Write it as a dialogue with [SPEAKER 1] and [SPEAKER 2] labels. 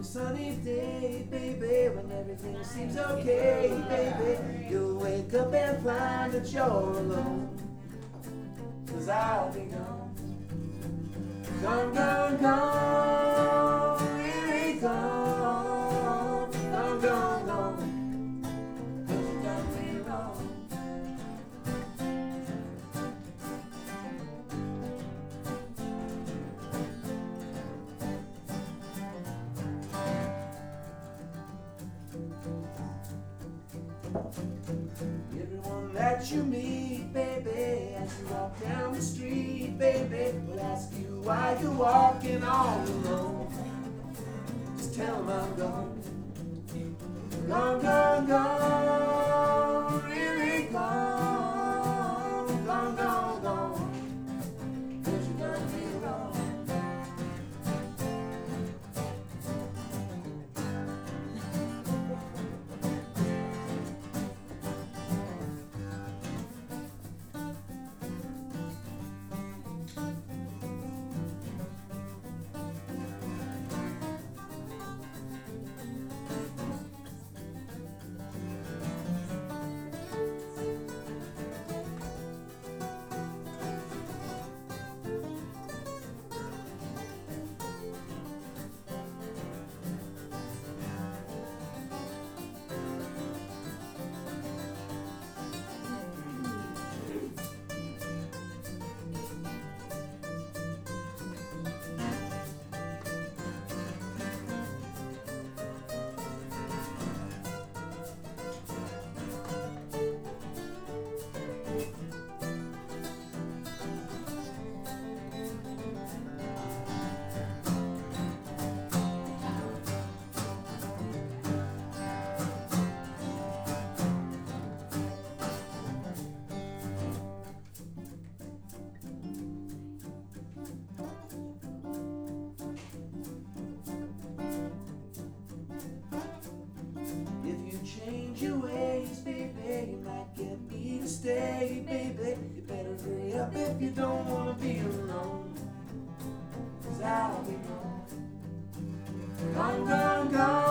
[SPEAKER 1] a sunny day, baby, when everything seems okay, baby, you'll wake up and find that you're alone. 'Cause I'll be gone, gone, gone, gone, really gone, gone, gone, gone, 'cause you done me wrong. Everyone that you meet, baby, as you walk down the street, baby, will ask you why you're walking all alone. Just tell them I'm gone, gone, gone, gone, really gone, gone, gone, gone, 'cause you done me wrong. Change your ways, baby, you might get me to stay, baby. You better hurry up if you don't wanna be alone. 'Cause I'll be gone, gone, gone, gone.